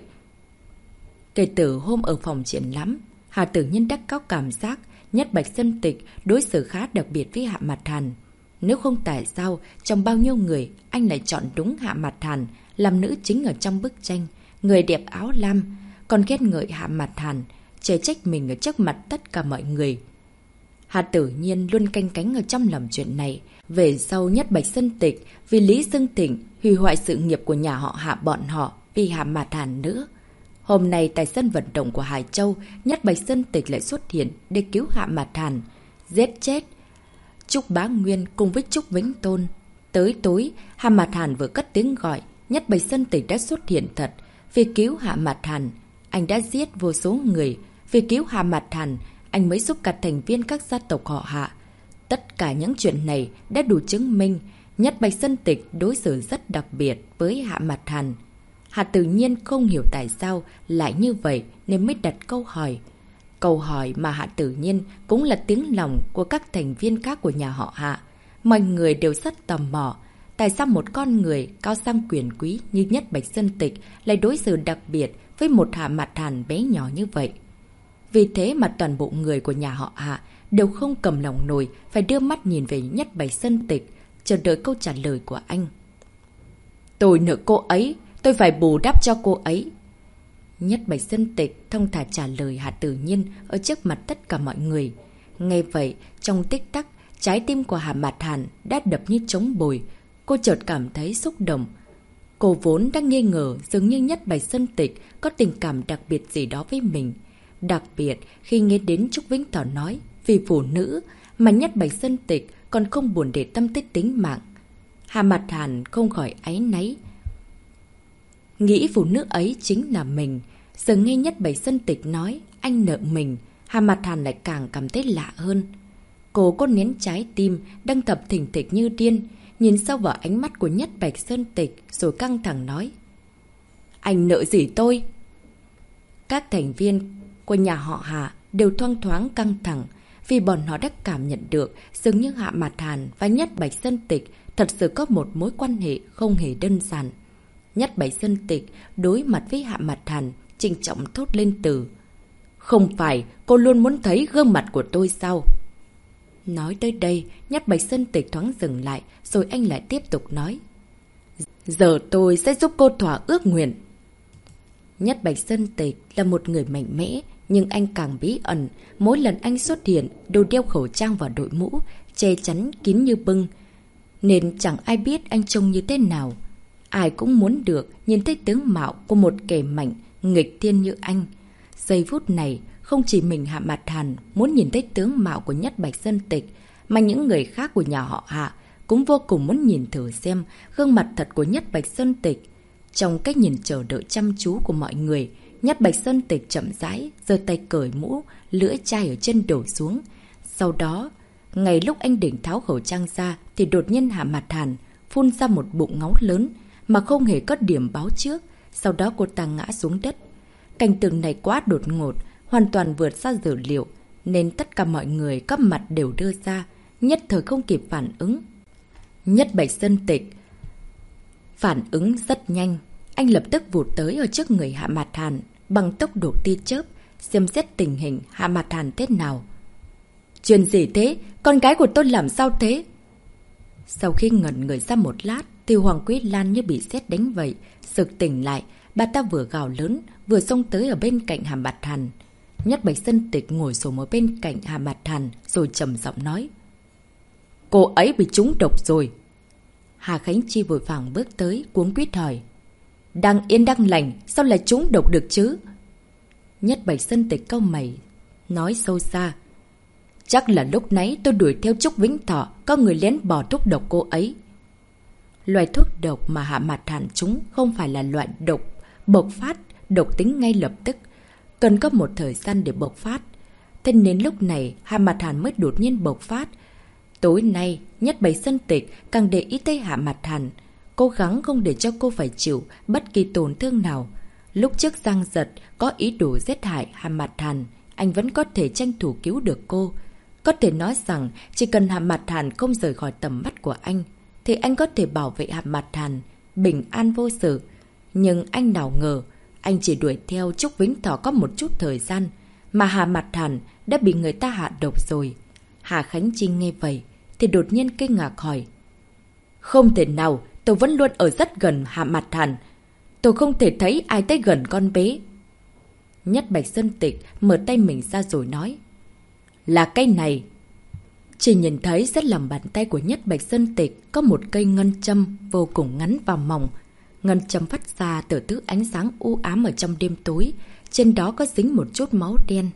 Kể từ hôm ở phòng triển lãm, Hạ Tử Nhiên đã có cảm giác Nhất Bạch Sơn Tịch đối xử khá đặc biệt với Hạ Mạt Hàn. Nếu không tại sao trong bao nhiêu người anh lại chọn đúng Hạ Mạt Hàn làm nữ chính ở trong bức tranh, người đẹp áo lam, còn khen ngợi Hạ Mạt Hàn, chê trách mình ở trước mặt tất cả mọi người. Hạ Tử Nhiên luôn canh cánh ở trong lòng chuyện này. Về sau Nhất Bạch Sơn Tịch vì Lý Dương Thịnh hủy hoại sự nghiệp của nhà họ Hạ bọn họ vì Hạ Mạt Hàn nữa. Hôm nay tại sân vận động của Hải Châu, Nhất Bạch Sơn Tịch lại xuất hiện để cứu Hạ Mạt Hàn, giết chết Trúc Bá Nguyên cùng với Trúc Vĩnh Tôn. Tới tối, Hạ Mạt Hàn vừa cất tiếng gọi, Nhất Bạch Sơn Tịch đã xuất hiện thật. Vì cứu Hạ Mạt Hàn, anh đã giết vô số người. Vì cứu Hạ Mạt Hàn, anh mới giúp cả thành viên các gia tộc họ Hạ. Tất cả những chuyện này đã đủ chứng minh Nhất Bạch Sơn Tịch đối xử rất đặc biệt với Hạ Mạt Hàn. Hạ Tử Nhiên không hiểu tại sao lại như vậy nên mới đặt câu hỏi. Câu hỏi mà Hạ Tử Nhiên cũng là tiếng lòng của các thành viên khác của nhà họ Hạ. Mọi người đều rất tò mò. Tại sao một con người cao sang quyền quý như Nhất Bạch Sơn Tịch lại đối xử đặc biệt với một Hạ Mạt Hàn bé nhỏ như vậy? Vì thế mà toàn bộ người của nhà họ Hạ đều không cầm lòng nổi, phải đưa mắt nhìn về Nhất Bạch Sơn Tịch, chờ đợi câu trả lời của anh. Tôi nợ cô ấy, tôi phải bù đắp cho cô ấy. Nhất Bạch Sơn Tịch thông thả trả lời Hạ Tử Nhiên ở trước mặt tất cả mọi người. Nghe vậy, trong tích tắc, trái tim của Hạ Mạt Hàn đã đập như trống bồi. Cô chợt cảm thấy xúc động. Cô vốn đang nghi ngờ dường như Nhất Bạch Sơn Tịch có tình cảm đặc biệt gì đó với mình. Đặc biệt khi nghe đến Trúc Vĩnh Thọ nói vì phụ nữ mà Nhất Bạch Sơn Tịch còn không buồn để tâm tới tính mạng. Hạ Mạt Hàn không khỏi áy náy. Nghĩ phụ nữ ấy chính là mình. Giờ nghe Nhất Bạch Sơn Tịch nói anh nợ mình, Hạ Mạt Hàn lại càng cảm thấy lạ hơn. Cô có nén trái tim đang thập thình thịch như điên, nhìn sâu vào ánh mắt của Nhất Bạch Sơn Tịch rồi căng thẳng nói. Anh nợ gì tôi? Các thành viên của nhà họ Hạ đều thoang thoáng căng thẳng vì bọn họ đã cảm nhận được dường như Hạ Mạt Hàn và Nhất Bạch Sơn Tịch thật sự có một mối quan hệ không hề đơn giản. Nhất Bạch Sơn Tịch đối mặt với Hạ Mạt Hàn trịnh trọng thốt lên từ. Không phải cô luôn muốn thấy gương mặt của tôi sao? Nói tới đây, Nhất Bạch Sơn Tịch thoáng dừng lại, rồi anh lại tiếp tục nói. Giờ tôi sẽ giúp cô thỏa ước nguyện. Nhất Bạch Sơn Tịch là một người mạnh mẽ, nhưng anh càng bí ẩn. Mỗi lần anh xuất hiện, đều đeo khẩu trang vào đội mũ, che chắn kín như bưng. Nên chẳng ai biết anh trông như thế nào. Ai cũng muốn được nhìn thấy tướng mạo của một kẻ mạnh, nghịch thiên như anh. Giây phút này, không chỉ mình Hạ Mạt Hàn muốn nhìn thấy tướng mạo của Nhất Bạch Sơn Tịch, mà những người khác của nhà họ Hạ cũng vô cùng muốn nhìn thử xem gương mặt thật của Nhất Bạch Sơn Tịch. Trong cách nhìn chờ đợi chăm chú của mọi người, Nhất Bạch Sơn Tịch chậm rãi, giơ tay cởi mũ, lưỡi chai ở chân đổ xuống. Sau đó, ngay lúc anh định tháo khẩu trang ra, thì đột nhiên Hạ Mạt Hàn phun ra một bụng máu lớn mà không hề có điểm báo trước. Sau đó cô ta ngã xuống đất. Cảnh tượng này quá đột ngột, hoàn toàn vượt xa dự liệu, nên tất cả mọi người các mặt đều đưa ra, nhất thời không kịp phản ứng. Nhất Bạch Sơn Tịch phản ứng rất nhanh, anh lập tức vụt tới ở trước người Hạ Mạt Hàn bằng tốc độ tia chớp, xem xét tình hình Hạ Mạt Hàn thế nào. Chuyện gì thế? Con gái của tôi làm sao thế? Sau khi ngẩn người ra một lát, thì Hoàng Quý Lan như bị sét đánh vậy, sực tỉnh lại. Bà ta vừa gào lớn, vừa xông tới ở bên cạnh Hạ Mạt Hàn. Nhất Bạch Sơn Tịch ngồi xổm ở bên cạnh Hạ Mạt Hàn, rồi trầm giọng nói. Cô ấy bị trúng độc rồi. Hà Khánh Chi vội vàng bước tới, cuống quýt hỏi. Đang yên đang lành, sao lại trúng độc được chứ? Nhất Bạch Sơn Tịch cau mày, nói sâu xa. Chắc là lúc nãy tôi đuổi theo Trúc Vĩnh Thọ, có người lén bỏ thuốc độc cô ấy. Loại thuốc độc mà Hạ Mạt Hàn trúng không phải là loại độc bộc phát, độc tính ngay lập tức. Cần có một thời gian để bộc phát. Thế nên lúc này Hạ Mạt Hàn mới đột nhiên bộc phát. Tối nay, Nhất Bạch Sơn Tịch càng để ý tới Hạ Mạt Hàn, cố gắng không để cho cô phải chịu bất kỳ tổn thương nào. Lúc trước Giang Giật có ý đồ giết hại Hạ Mạt Hàn, anh vẫn có thể tranh thủ cứu được cô. Có thể nói rằng chỉ cần Hạ Mạt Hàn không rời khỏi tầm mắt của anh, thì anh có thể bảo vệ Hạ Mạt Hàn bình an vô sự. Nhưng anh nào ngờ, anh chỉ đuổi theo Trúc Vĩnh Thọ có một chút thời gian, mà Hạ Mạt Hàn đã bị người ta hạ độc rồi. Hà Khánh Trinh nghe vậy, thì đột nhiên kinh ngạc hỏi. Không thể nào, tôi vẫn luôn ở rất gần Hạ Mạt Hàn. Tôi không thể thấy ai tới gần con bé. Nhất Bạch Sơn Tịch mở tay mình ra rồi nói. Là cái này. Chỉ nhìn thấy rất lòng bàn tay của Nhất Bạch Sơn Tịch có một cây ngân châm vô cùng ngắn và mỏng. Ngân châm phát ra từ thứ ánh sáng u ám ở trong đêm tối. Trên đó có dính một chút máu đen.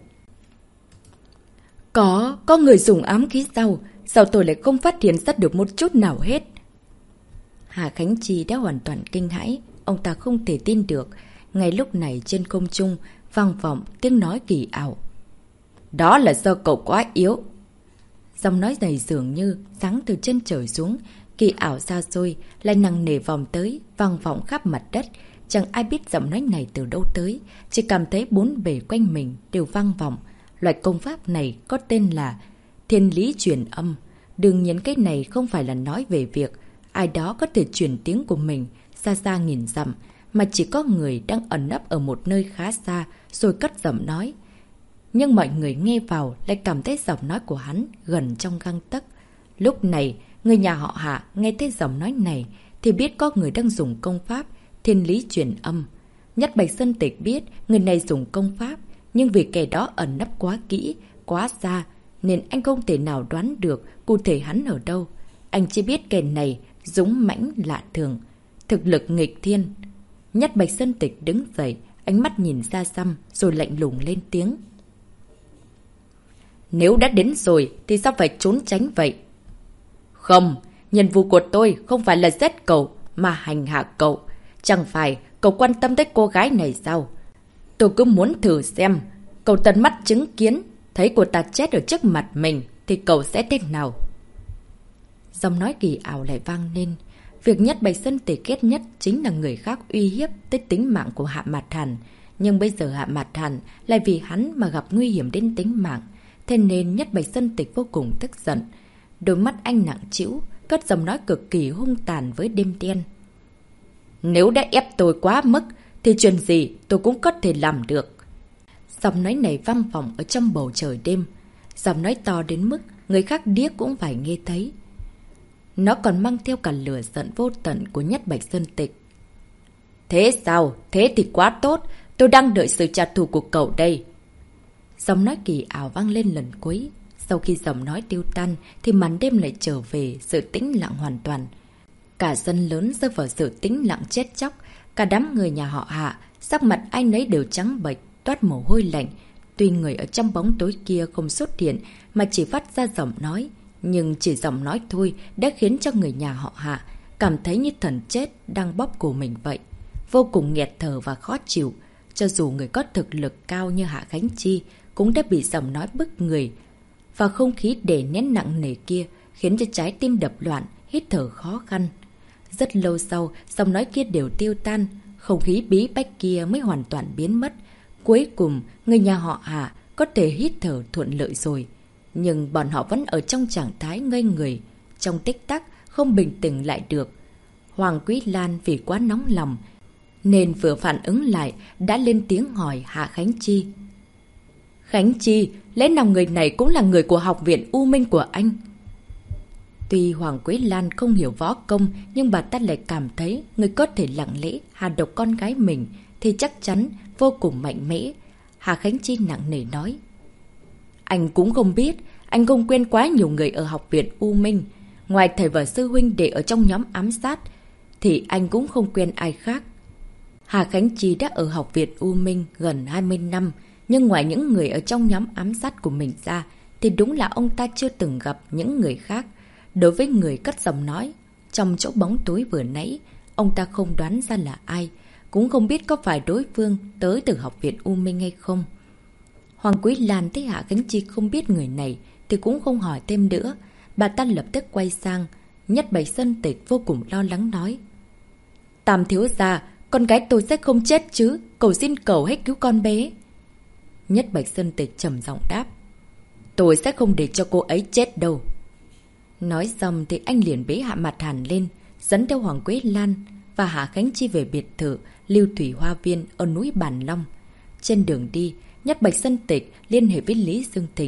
Có, có người dùng ám khí sao? Sao tôi lại không phát hiện ra được một chút nào hết? Hà Khánh Chi đã hoàn toàn kinh hãi. Ông ta không thể tin được. Ngay lúc này trên không trung vang vọng tiếng nói kỳ ảo. Đó là do cậu quá yếu. Giọng nói này dường như giáng từ trên trời xuống, kỳ ảo xa xôi, lại nặng nề vòng tới, vang vọng khắp mặt đất. Chẳng ai biết giọng nói này từ đâu tới, chỉ cảm thấy bốn bề quanh mình đều vang vọng. Loại công pháp này có tên là thiên lý truyền âm. Đương nhiên cái này không phải là nói về việc ai đó có thể truyền tiếng của mình xa xa nghìn dặm, mà chỉ có người đang ẩn nấp ở một nơi khá xa rồi cất giọng nói. Nhưng mọi người nghe vào lại cảm thấy giọng nói của hắn gần trong gang tấc. Lúc này, người nhà họ Hạ nghe thấy giọng nói này thì biết có người đang dùng công pháp thiên lý truyền âm. Nhất Bạch Sơn Tịch biết người này dùng công pháp, nhưng vì kẻ đó ẩn nấp quá kỹ, quá xa, nên anh không thể nào đoán được cụ thể hắn ở đâu. Anh chỉ biết kẻ này dũng mãnh lạ thường, thực lực nghịch thiên. Nhất Bạch Sơn Tịch đứng dậy, ánh mắt nhìn xa xăm rồi lạnh lùng lên tiếng. Nếu đã đến rồi thì sao phải trốn tránh vậy? Không, nhiệm vụ của tôi không phải là giết cậu mà hành hạ cậu. Chẳng phải cậu quan tâm tới cô gái này sao? Tôi cứ muốn thử xem, cậu tận mắt chứng kiến, thấy cô ta chết ở trước mặt mình thì cậu sẽ thế nào? Giọng nói kỳ ảo lại vang lên. Việc Nhất Bạch Sơn Tịch ghét nhất chính là người khác uy hiếp tới tính mạng của Hạ Mạt Hàn. Nhưng bây giờ Hạ Mạt Hàn lại vì hắn mà gặp nguy hiểm đến tính mạng. Thế nên Nhất Bạch Sơn Tịch vô cùng tức giận. Đôi mắt anh nặng trĩu, cất giọng nói cực kỳ hung tàn với đêm đen. Nếu đã ép tôi quá mức, thì chuyện gì tôi cũng có thể làm được. Giọng nói này vang vọng ở trong bầu trời đêm. Giọng nói to đến mức người khác điếc cũng phải nghe thấy. Nó còn mang theo cả lửa giận vô tận của Nhất Bạch Sơn Tịch. Thế sao? Thế thì quá tốt. Tôi đang đợi sự trả thù của cậu đây. Giọng nói kỳ ảo vang lên lần cuối. Sau khi giọng nói tiêu tan thì màn đêm lại trở về sự tĩnh lặng hoàn toàn. Cả sân lớn rơi vào sự tĩnh lặng chết chóc. Cả đám người nhà họ Hạ, sắc mặt ai nấy đều trắng bệch, toát mồ hôi lạnh. Tuy người ở trong bóng tối kia không xuất hiện mà chỉ phát ra giọng nói, nhưng chỉ giọng nói thôi đã khiến cho người nhà họ Hạ cảm thấy như thần chết đang bóp cổ mình vậy. Vô cùng nghẹt thở và khó chịu. Cho dù người có thực lực cao như Hạ Khánh Chi cũng đã bị giọng nói bức người. Và không khí đè nén nặng nề kia khiến cho trái tim đập loạn, hít thở khó khăn. Rất lâu sau, giọng nói kia đều tiêu tan, không khí bí bách kia mới hoàn toàn biến mất. Cuối cùng, người nhà họ Hạ có thể hít thở thuận lợi rồi. Nhưng bọn họ vẫn ở trong trạng thái ngây người, trong tích tắc không bình tĩnh lại được. Hoàng Quý Lan vì quá nóng lòng, nên vừa phản ứng lại đã lên tiếng hỏi Hạ Khánh Chi. Khánh Chi, lẽ nào người này cũng là người của học viện U Minh của anh? Tuy Hoàng Quý Lan không hiểu võ công, nhưng bà ta lại cảm thấy người có thể lặng lẽ hạ độc con gái mình thì chắc chắn vô cùng mạnh mẽ. Hạ Khánh Chi nặng nề nói. Anh cũng không biết, anh không quen quá nhiều người ở học viện U Minh. Ngoài thầy và sư huynh đệ ở trong nhóm ám sát, thì anh cũng không quen ai khác. Hà Khánh Chi đã ở học viện U Minh gần hai mươi năm, nhưng ngoài những người ở trong nhóm ám sát của mình ra, thì đúng là ông ta chưa từng gặp những người khác. Đối với người cất giọng nói, trong chỗ bóng tối vừa nãy, ông ta không đoán ra là ai, cũng không biết có phải đối phương tới từ học viện U Minh hay không. Hoàng Quý Lan thấy Hạ Khánh Chi không biết người này thì cũng không hỏi thêm nữa. Bà ta lập tức quay sang. Nhất Bạch Sơn Tịch vô cùng lo lắng nói. Tam thiếu gia, con gái tôi sẽ không chết chứ, cầu xin cậu hãy cứu con bé. Nhất Bạch Sơn Tịch trầm giọng đáp. Tôi sẽ không để cho cô ấy chết đâu. Nói xong thì anh liền bế Hạ Mạt Hàn lên, dẫn theo Hoàng Quế Lan và Hạ Khánh Chi về biệt thự Lưu Thủy Hoa Viên ở núi Bản Long. Trên đường đi, Nhất Bạch Sơn Tịch liên hệ với Lý Dương Thịnh,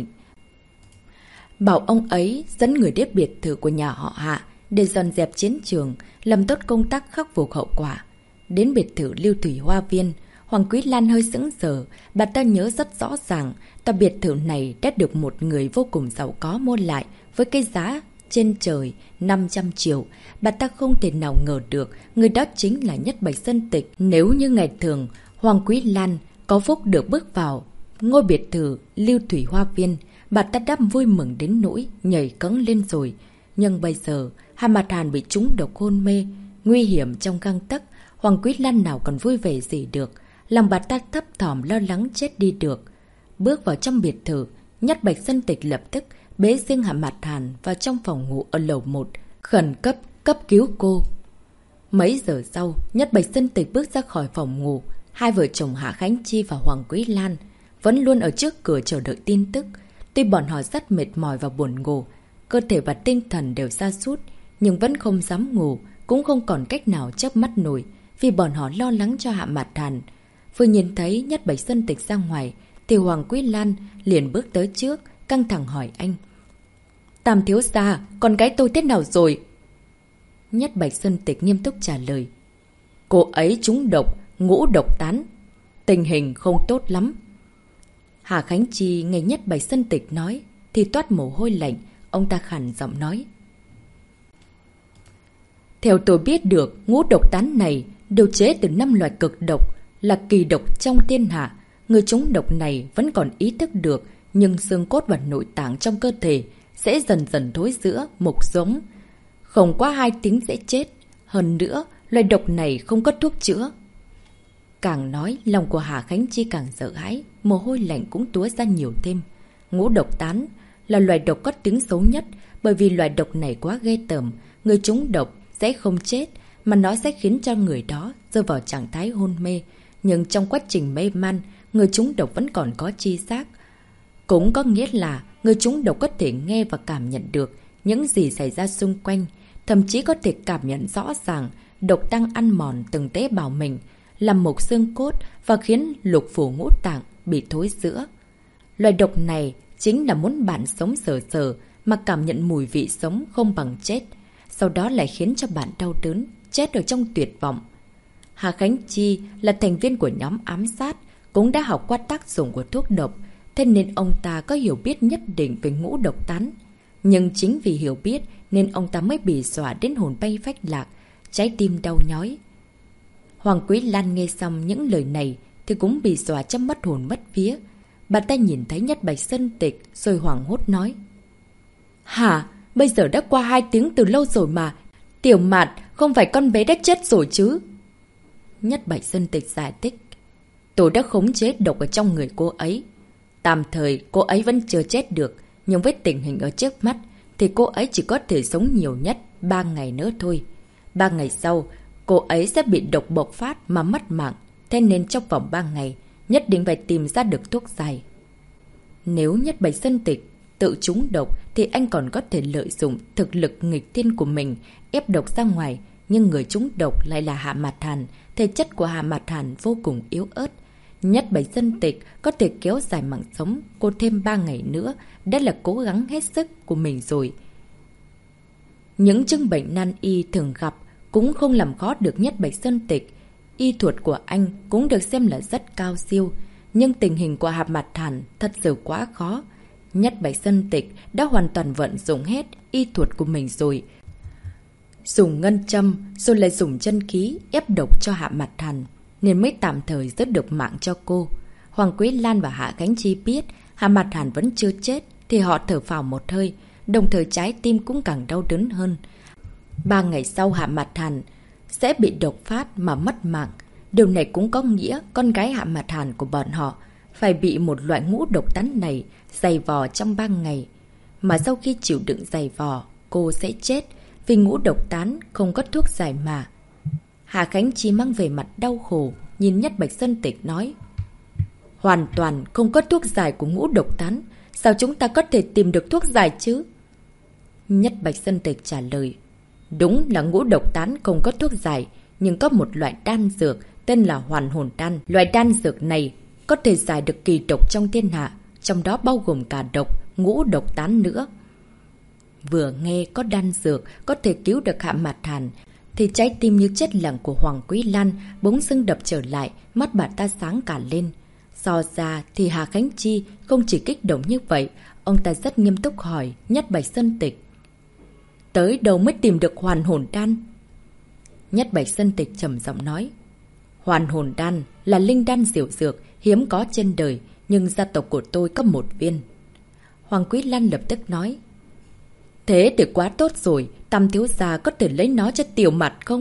bảo ông ấy dẫn người đến biệt thự của nhà họ Hạ để dọn dẹp chiến trường, làm tốt công tác khắc phục hậu quả. Đến biệt thự Lưu Thủy Hoa Viên, Hoàng Quý Lan hơi sững sờ. Bà ta nhớ rất rõ ràng, tòa biệt thự này đã được một người vô cùng giàu có mua lại với cái giá trên trời năm trăm triệu. Bà ta không thể nào ngờ được người đó chính là Nhất Bạch Sơn Tịch. Nếu như ngày thường, Hoàng Quý Lan có phúc được bước vào ngôi biệt thự Lưu Thủy Hoa Viên, bà ta đã vui mừng đến nỗi nhảy cẫng lên rồi. Nhưng bây giờ, Hạ Mạt Hàn bị trúng độc hôn mê, nguy hiểm trong gang tấc, Hoàng Quý Lan nào còn vui vẻ gì được. Lòng bà ta thấp thỏm lo lắng chết đi được. Bước vào trong biệt thự, Nhất Bạch Sơn Tịch lập tức bế riêng Hạ Mạt Hàn vào trong phòng ngủ ở lầu một, khẩn cấp cấp cứu cô. Mấy giờ sau, Nhất Bạch Sơn Tịch bước ra khỏi phòng ngủ. Hai vợ chồng Hạ Khánh Chi và Hoàng Quý Lan vẫn luôn ở trước cửa chờ đợi tin tức. Tuy bọn họ rất mệt mỏi và buồn ngủ, cơ thể và tinh thần đều sa sút, nhưng vẫn không dám ngủ, cũng không còn cách nào chớp mắt nổi, vì bọn họ lo lắng cho Hạ Mạt Hàn. Vừa nhìn thấy Nhất Bạch Sơn Tịch ra ngoài, thì Hoàng Quý Lan liền bước tới trước, căng thẳng hỏi anh. Tam thiếu gia, con gái tôi thế nào rồi? Nhất Bạch Sơn Tịch nghiêm túc trả lời. Cô ấy trúng độc, ngũ độc tán. Tình hình không tốt lắm. Hà Khánh Chi nghe Nhất Bạch Sơn Tịch nói thì toát mồ hôi lạnh. Ông ta khàn giọng nói. Theo tôi biết được, ngũ độc tán này đều chế từ năm loại cực độc, là kỳ độc trong thiên hạ. Người trúng độc này vẫn còn ý thức được, nhưng xương cốt và nội tạng trong cơ thể sẽ dần dần thối rữa, mục giống. Không qua hai tiếng sẽ chết. Hơn nữa, loại độc này không có thuốc chữa. Càng nói, lòng của Hà Khánh Chi càng sợ hãi, mồ hôi lạnh cũng túa ra nhiều thêm. Ngũ độc tán là loại độc có tiếng xấu nhất, bởi vì loại độc này quá ghê tởm. Người trúng độc sẽ không chết, mà nó sẽ khiến cho người đó rơi vào trạng thái hôn mê. Nhưng trong quá trình mê man, người trúng độc vẫn còn có chi giác. Cũng có nghĩa là người trúng độc có thể nghe và cảm nhận được những gì xảy ra xung quanh, thậm chí có thể cảm nhận rõ ràng độc đang ăn mòn từng tế bào mình, làm mục xương cốt và khiến lục phủ ngũ tạng bị thối rữa. Loại độc này chính là muốn bạn sống sờ sờ mà cảm nhận mùi vị sống không bằng chết, sau đó lại khiến cho bạn đau đớn, chết ở trong tuyệt vọng. Hà Khánh Chi là thành viên của nhóm ám sát, cũng đã học qua tác dụng của thuốc độc, thế nên ông ta có hiểu biết nhất định về ngũ độc tán. Nhưng chính vì hiểu biết nên ông ta mới bị dọa đến hồn bay phách lạc, trái tim đau nhói. Hoàng Quý Lan nghe xong những lời này thì cũng bị dọa cho mất hồn mất vía. Bà ta nhìn thấy Nhất Bạch Sơn Tịch rồi hoảng hốt nói. Hả? Bây giờ đã qua hai tiếng từ lâu rồi mà. Tiểu Mạt, không phải con bé đã chết rồi chứ? Nhất Bạch Sơn Tịch giải thích. Tôi đã khống chế độc ở trong người cô ấy. Tạm thời cô ấy vẫn chưa chết được, nhưng với tình hình ở trước mắt thì cô ấy chỉ có thể sống nhiều nhất ba ngày nữa thôi. Ba ngày sau, cô ấy sẽ bị độc bộc phát mà mất mạng. Thế nên trong vòng ba ngày, nhất định phải tìm ra được thuốc giải. Nếu Nhất Bạch Sơn Tịch tự trúng độc thì anh còn có thể lợi dụng thực lực nghịch thiên của mình ép độc ra ngoài. Nhưng người trúng độc lại là Hạ Mạt Hàn. Thể chất của Hạ Mạt Hàn vô cùng yếu ớt. Nhất Bạch Sơn Tịch có thể kéo dài mạng sống cô thêm ba ngày nữa. Đã là cố gắng hết sức của mình rồi. Những chứng bệnh nan y thường gặp cũng không làm khó được Nhất Bạch Sơn Tịch. Y thuật của anh cũng được xem là rất cao siêu. Nhưng tình hình của Hạ Mạt Hàn thật sự quá khó. Nhất Bạch Sơn Tịch đã hoàn toàn vận dụng hết y thuật của mình rồi. Dùng ngân châm rồi lại dùng chân khí ép độc cho Hạ Mạt Hàn, nên mới tạm thời giữ được mạng cho cô. Hoàng Quý Lan và Hạ Khánh Chi biết Hạ Mạt Hàn vẫn chưa chết thì họ thở phào một hơi, đồng thời trái tim cũng càng đau đớn hơn. Ba ngày sau Hạ Mạt Hàn sẽ bị độc phát mà mất mạng. Điều này cũng có nghĩa con gái Hạ Mạt Hàn của bọn họ phải bị một loại ngũ độc tán này giày vò trong ba ngày. Mà sau khi chịu đựng giày vò, cô sẽ chết vì ngũ độc tán không có thuốc giải mà. Hà Khánh Chi mang về mặt đau khổ, nhìn Nhất Bạch Sơn Tịch nói. Hoàn toàn không có thuốc giải của ngũ độc tán. Sao chúng ta có thể tìm được thuốc giải chứ? Nhất Bạch Sơn Tịch trả lời. Đúng là ngũ độc tán không có thuốc giải, nhưng có một loại đan dược tên là Hoàn Hồn Đan. Loại đan dược này có thể giải được kỳ độc trong thiên hạ, trong đó bao gồm cả độc, ngũ độc tán nữa. Vừa nghe có đan dược có thể cứu được Hạ Mạt Hàn thì trái tim như chết lặng của Hoàng Quý Lan bỗng dưng đập trở lại, mắt bà ta sáng cả lên. So ra thì Hà Khánh Chi không chỉ kích động như vậy, ông ta rất nghiêm túc hỏi Nhất Bạch Sơn Tịch. Tới đâu mới tìm được Hoàn Hồn Đan? Nhất Bạch Sơn Tịch trầm giọng nói. Hoàn Hồn Đan là linh đan diệu dược hiếm có trên đời, nhưng gia tộc của tôi có một viên. Hoàng Quý Lan lập tức nói. Thế thì quá tốt rồi, Tam thiếu gia có thể lấy nó cho Tiểu Mạt không?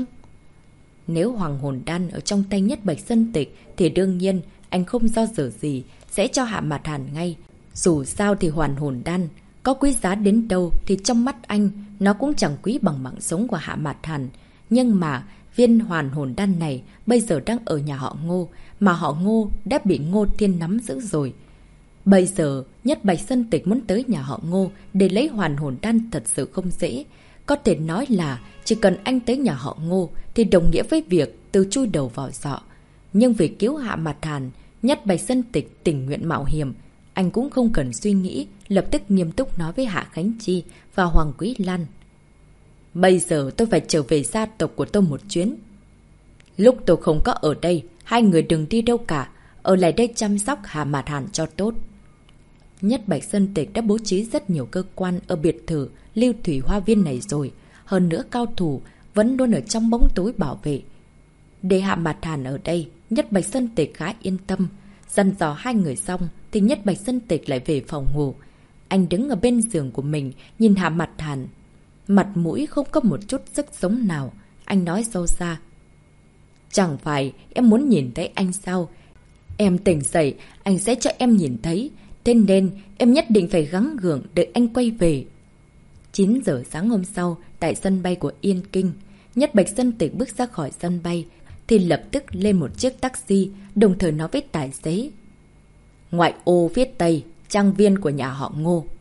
Nếu Hoàng Hồn Đan ở trong tay Nhất Bạch Sơn Tịch thì đương nhiên anh không do dự gì sẽ cho Hạ Mạt Hàn ngay. Dù sao thì Hoàn Hồn Đan có quý giá đến đâu thì trong mắt anh nó cũng chẳng quý bằng mạng sống của Hạ Mạt Hàn. Nhưng mà viên Hoàn Hồn Đan này bây giờ đang ở nhà họ Ngô, mà họ Ngô đã bị Ngô Thiên nắm giữ rồi. Bây giờ Nhất Bạch Sơn Tịch muốn tới nhà họ Ngô để lấy Hoàn Hồn Đan thật sự không dễ. Có thể nói là chỉ cần anh tới nhà họ Ngô thì đồng nghĩa với việc từ chui đầu vào giọ. Nhưng vì cứu Hạ Mạt Hàn, Nhất Bạch Sơn Tịch tình nguyện mạo hiểm. Anh cũng không cần suy nghĩ, lập tức nghiêm túc nói với Hạ Khánh Chi và Hoàng Quý Lan. Bây giờ tôi phải trở về gia tộc của tôi một chuyến. Lúc tôi không có ở đây, hai người đừng đi đâu cả. Ở lại đây chăm sóc Hạ Mạt Hàn cho tốt. Nhất Bạch Sơn Tịch đã bố trí rất nhiều cơ quan ở biệt thự Lưu Thủy Hoa Viên này rồi. Hơn nữa cao thủ vẫn luôn ở trong bóng tối bảo vệ. Để Hạ Mạt Hàn ở đây, Nhất Bạch Sơn Tịch khá yên tâm. Dặn dò hai người xong thì Nhất Bạch Sơn Tịch lại về phòng ngủ. Anh đứng ở bên giường của mình, nhìn Hạ Mạt Hàn. Mặt mũi không có một chút sức sống nào. Anh nói sâu xa. Chẳng phải em muốn nhìn thấy anh sao? Em tỉnh dậy, anh sẽ cho em nhìn thấy. Thế nên em nhất định phải gắng gượng đợi anh quay về. chín giờ sáng hôm sau, tại sân bay của Yên Kinh, Nhất Bạch Sơn Tịch bước ra khỏi sân bay thì lập tức lên một chiếc taxi, đồng thời nói với tài xế. Ngoại ô phía Tây, trang viên của nhà họ Ngô.